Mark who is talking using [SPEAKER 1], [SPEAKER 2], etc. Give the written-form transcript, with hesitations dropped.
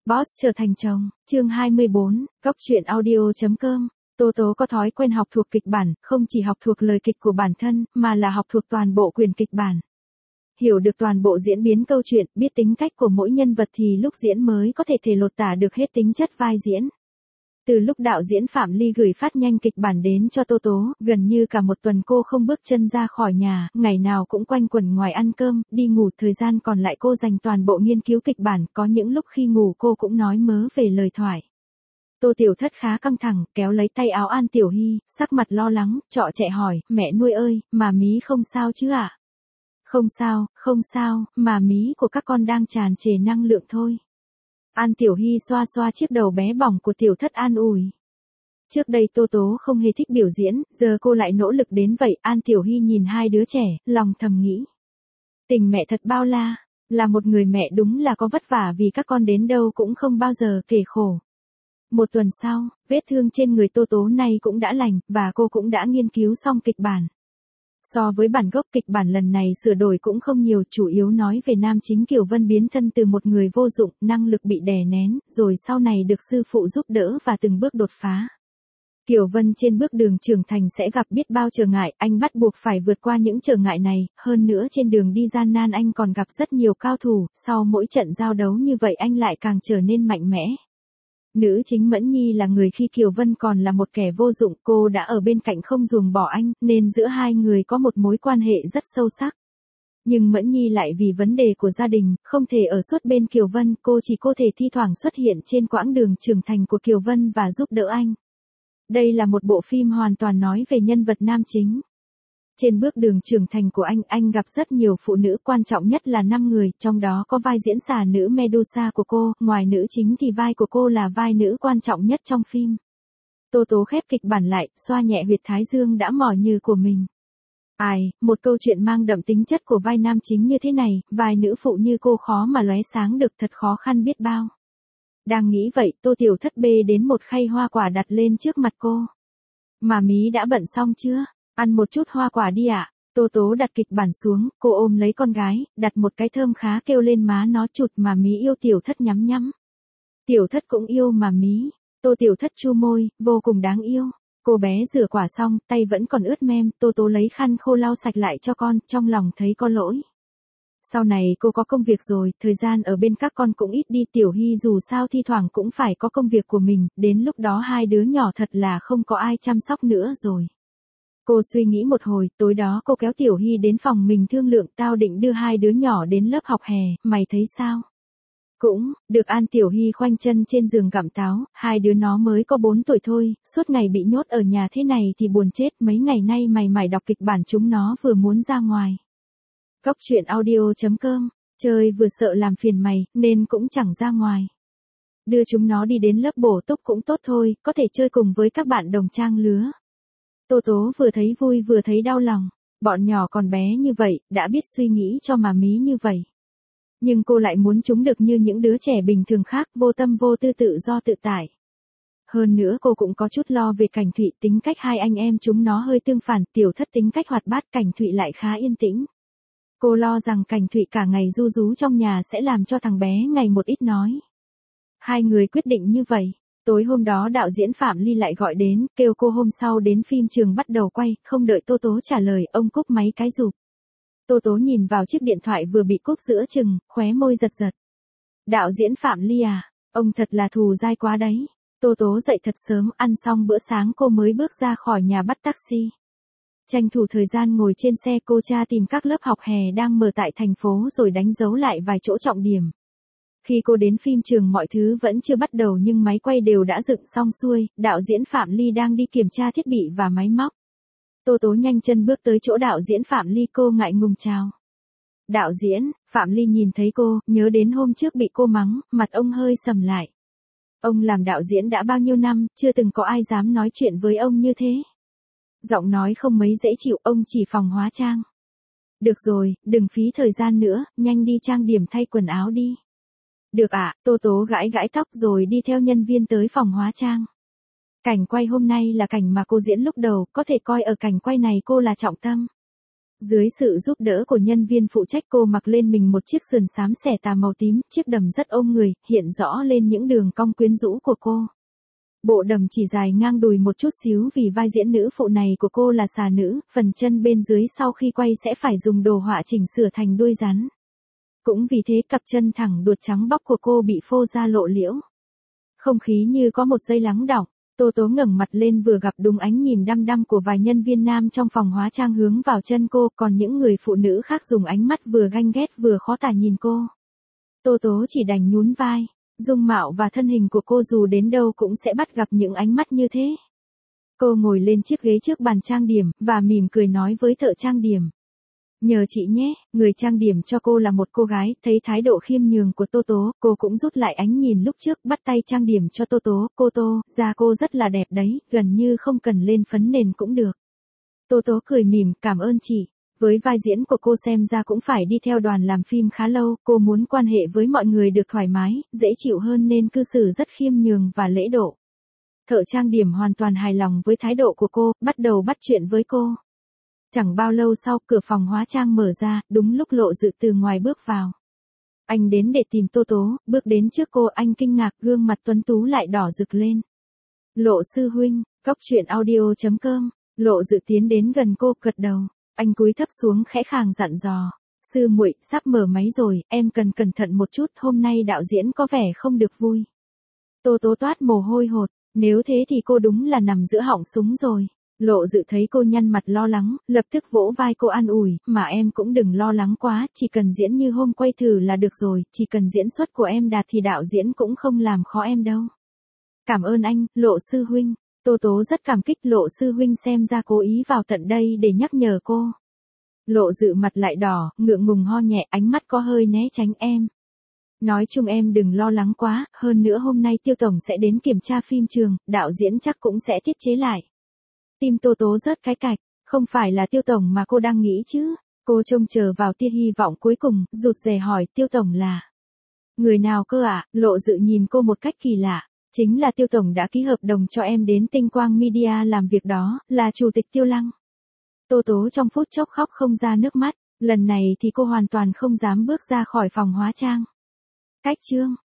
[SPEAKER 1] Boss trở thành chồng, chương 24, góc truyện audio.com. Tô Tố có thói quen học thuộc kịch bản, không chỉ học thuộc lời kịch của bản thân, mà là học thuộc toàn bộ quyền kịch bản. Hiểu được toàn bộ diễn biến câu chuyện, biết tính cách của mỗi nhân vật thì lúc diễn mới có thể lột tả được hết tính chất vai diễn. Từ lúc đạo diễn Phạm Ly gửi phát nhanh kịch bản đến cho Tô Tố, gần như cả một tuần cô không bước chân ra khỏi nhà, ngày nào cũng quanh quẩn ngoài ăn cơm, đi ngủ, thời gian còn lại cô dành toàn bộ nghiên cứu kịch bản, có những lúc khi ngủ cô cũng nói mớ về lời thoại. Tô Tiểu Thất khá căng thẳng, kéo lấy tay áo An Tiểu Hy, sắc mặt lo lắng, trọ trẻ hỏi, mẹ nuôi ơi, mà mí không sao chứ ạ? Không sao, mà mí của các con đang tràn trề năng lượng thôi. An Tiểu Hy xoa xoa chiếc đầu bé bỏng của Tiểu Thất an ủi. Trước đây Tô Tố không hề thích biểu diễn, giờ cô lại nỗ lực đến vậy. An Tiểu Hy nhìn hai đứa trẻ, lòng thầm nghĩ. Tình mẹ thật bao la, là một người mẹ đúng là có vất vả vì các con đến đâu cũng không bao giờ kể khổ. Một tuần sau, vết thương trên người Tô Tố này cũng đã lành, và cô cũng đã nghiên cứu xong kịch bản. So với bản gốc, kịch bản lần này sửa đổi cũng không nhiều, chủ yếu nói về nam chính Kiều Vân biến thân từ một người vô dụng, năng lực bị đè nén, rồi sau này được sư phụ giúp đỡ và từng bước đột phá. Kiều Vân trên bước đường trưởng thành sẽ gặp biết bao trở ngại, anh bắt buộc phải vượt qua những trở ngại này, hơn nữa trên đường đi gian nan anh còn gặp rất nhiều cao thủ, sau mỗi trận giao đấu như vậy anh lại càng trở nên mạnh mẽ. Nữ chính Mẫn Nhi là người khi Kiều Vân còn là một kẻ vô dụng, cô đã ở bên cạnh không ruồng bỏ anh, nên giữa hai người có một mối quan hệ rất sâu sắc. Nhưng Mẫn Nhi lại vì vấn đề của gia đình, không thể ở suốt bên Kiều Vân, cô chỉ có thể thi thoảng xuất hiện trên quãng đường trưởng thành của Kiều Vân và giúp đỡ anh. Đây là một bộ phim hoàn toàn nói về nhân vật nam chính. Trên bước đường trưởng thành của anh gặp rất nhiều phụ nữ, quan trọng nhất là 5 người, trong đó có vai diễn xà nữ Medusa của cô, ngoài nữ chính thì vai của cô là vai nữ quan trọng nhất trong phim. Tô Tố khép kịch bản lại, xoa nhẹ huyệt thái dương đã mỏi nhừ của mình. Một câu chuyện mang đậm tính chất của vai nam chính như thế này, vai nữ phụ như cô khó mà lóe sáng được, thật khó khăn biết bao. Đang nghĩ vậy, Tô Tiểu Thất bê đến một khay hoa quả đặt lên trước mặt cô. Mà mí đã bận xong chưa? Ăn một chút hoa quả đi ạ. Tô Tố đặt kịch bản xuống, cô ôm lấy con gái, đặt một cái thơm khá kêu lên má nó chụt. Mà mí yêu Tiểu Thất nhắm nhắm. Tiểu Thất cũng yêu mà mí. Tô Tiểu Thất chu môi, vô cùng đáng yêu. Cô bé rửa quả xong, tay vẫn còn ướt mem, Tô Tố lấy khăn khô lau sạch lại cho con, trong lòng thấy có lỗi. Sau này cô có công việc rồi, thời gian ở bên các con cũng ít đi, Tiểu Hy dù sao thi thoảng cũng phải có công việc của mình, đến lúc đó hai đứa nhỏ thật là không có ai chăm sóc nữa rồi. Cô suy nghĩ một hồi, tối đó cô kéo Tiểu Hy đến phòng mình thương lượng, tao định đưa hai đứa nhỏ đến lớp học hè, mày thấy sao? Cũng, được. An Tiểu Hy khoanh chân trên giường gặm táo, hai đứa nó mới có 4 tuổi thôi, suốt ngày bị nhốt ở nhà thế này thì buồn chết, mấy ngày nay mày mải đọc kịch bản chúng nó vừa muốn ra ngoài. Góc truyện audio.com, chơi vừa sợ làm phiền mày, nên cũng chẳng ra ngoài. Đưa chúng nó đi đến lớp bổ túc cũng tốt thôi, có thể chơi cùng với các bạn đồng trang lứa. Tô Tố vừa thấy vui vừa thấy đau lòng, bọn nhỏ còn bé như vậy, đã biết suy nghĩ cho mà mí như vậy. Nhưng cô lại muốn chúng được như những đứa trẻ bình thường khác, vô tâm vô tư, tự do tự tại. Hơn nữa cô cũng có chút lo về Cảnh Thụy, tính cách hai anh em chúng nó hơi tương phản, Tiểu Thất tính cách hoạt bát, Cảnh Thụy lại khá yên tĩnh. Cô lo rằng Cảnh Thụy cả ngày ru rú trong nhà sẽ làm cho thằng bé ngày một ít nói. Hai người quyết định như vậy. Tối hôm đó đạo diễn Phạm Ly lại gọi đến, kêu cô hôm sau đến phim trường bắt đầu quay, không đợi Tô Tố trả lời, ông cúp máy cái rụp. Tô Tố nhìn vào chiếc điện thoại vừa bị cúp giữa chừng, khóe môi giật giật. Đạo diễn Phạm Ly à, ông thật là thù dai quá đấy. Tô Tố dậy thật sớm, ăn xong bữa sáng cô mới bước ra khỏi nhà bắt taxi. Tranh thủ thời gian ngồi trên xe cô tra tìm các lớp học hè đang mở tại thành phố rồi đánh dấu lại vài chỗ trọng điểm. Khi cô đến phim trường mọi thứ vẫn chưa bắt đầu nhưng máy quay đều đã dựng xong xuôi, đạo diễn Phạm Ly đang đi kiểm tra thiết bị và máy móc. Tô Tố nhanh chân bước tới chỗ đạo diễn Phạm Ly, cô ngại ngùng chào. Đạo diễn, Phạm Ly nhìn thấy cô, nhớ đến hôm trước bị cô mắng, mặt ông hơi sầm lại. Ông làm đạo diễn đã bao nhiêu năm, chưa từng có ai dám nói chuyện với ông như thế. Giọng nói không mấy dễ chịu, ông chỉ phòng hóa trang. Được rồi, đừng phí thời gian nữa, nhanh đi trang điểm thay quần áo đi. Được ạ, Tô Tố gãi gãi tóc rồi đi theo nhân viên tới phòng hóa trang. Cảnh quay hôm nay là cảnh mà cô diễn lúc đầu, có thể coi ở cảnh quay này cô là trọng tâm. Dưới sự giúp đỡ của nhân viên phụ trách, cô mặc lên mình một chiếc sườn xám xẻ tà màu tím, chiếc đầm rất ôm người, hiện rõ lên những đường cong quyến rũ của cô. Bộ đầm chỉ dài ngang đùi một chút xíu vì vai diễn nữ phụ này của cô là xà nữ, phần chân bên dưới sau khi quay sẽ phải dùng đồ họa chỉnh sửa thành đuôi rắn. Cũng vì thế cặp chân thẳng đuột trắng bóc của cô bị phô ra lộ liễu. Không khí như có một giây lắng đọng. Tô Tố ngẩng mặt lên vừa gặp đúng ánh nhìn đăm đăm của vài nhân viên nam trong phòng hóa trang hướng vào chân cô, còn những người phụ nữ khác dùng ánh mắt vừa ganh ghét vừa khó tả nhìn cô. Tô Tố chỉ đành nhún vai, dung mạo và thân hình của cô dù đến đâu cũng sẽ bắt gặp những ánh mắt như thế. Cô ngồi lên chiếc ghế trước bàn trang điểm, và mỉm cười nói với thợ trang điểm. Nhờ chị nhé, người trang điểm cho cô là một cô gái, thấy thái độ khiêm nhường của Tô Tố, cô cũng rút lại ánh nhìn lúc trước, bắt tay trang điểm cho Tô Tố. Cô Tô, da cô rất là đẹp đấy, gần như không cần lên phấn nền cũng được. Tô Tố cười mỉm, cảm ơn chị. Với vai diễn của cô xem ra cũng phải đi theo đoàn làm phim khá lâu, cô muốn quan hệ với mọi người được thoải mái, dễ chịu hơn nên cư xử rất khiêm nhường và lễ độ. Thợ trang điểm hoàn toàn hài lòng với thái độ của cô, bắt đầu bắt chuyện với cô. Chẳng bao lâu sau, cửa phòng hóa trang mở ra, đúng lúc Lộ Dự từ ngoài bước vào. Anh đến để tìm Tô Tố, bước đến trước cô, anh kinh ngạc, gương mặt tuấn tú lại đỏ rực lên. Lộ sư huynh, cóc truyện audio.com. Lộ Dự tiến đến gần cô, gật đầu. Anh cúi thấp xuống khẽ khàng dặn dò. Sư muội, sắp mở máy rồi, em cần cẩn thận một chút, hôm nay đạo diễn có vẻ không được vui. Tô Tố toát mồ hôi hột, nếu thế thì cô đúng là nằm giữa họng súng rồi. Lộ Dự thấy cô nhăn mặt lo lắng, lập tức vỗ vai cô an ủi, mà em cũng đừng lo lắng quá, chỉ cần diễn như hôm quay thử là được rồi, chỉ cần diễn xuất của em đạt thì đạo diễn cũng không làm khó em đâu. Cảm ơn anh, Lộ sư huynh. Tô Tố rất cảm kích, Lộ sư huynh xem ra cố ý vào tận đây để nhắc nhở cô. Lộ Dự mặt lại đỏ, ngượng ngùng ho nhẹ, ánh mắt có hơi né tránh em. Nói chung em đừng lo lắng quá, hơn nữa hôm nay Tiêu tổng sẽ đến kiểm tra phim trường, đạo diễn chắc cũng sẽ tiết chế lại. Tim Tô Tố rớt cái cạch, không phải là Tiêu tổng mà cô đang nghĩ chứ. Cô trông chờ vào tia hy vọng cuối cùng, rụt rè hỏi, Tiêu tổng là người nào cơ ạ? Lộ Dự nhìn cô một cách kỳ lạ. Chính là Tiêu tổng đã ký hợp đồng cho em đến Tinh Quang Media làm việc đó, là chủ tịch Tiêu Lăng. Tô Tố trong phút chốc khóc không ra nước mắt, lần này thì cô hoàn toàn không dám bước ra khỏi phòng hóa trang. Cách chương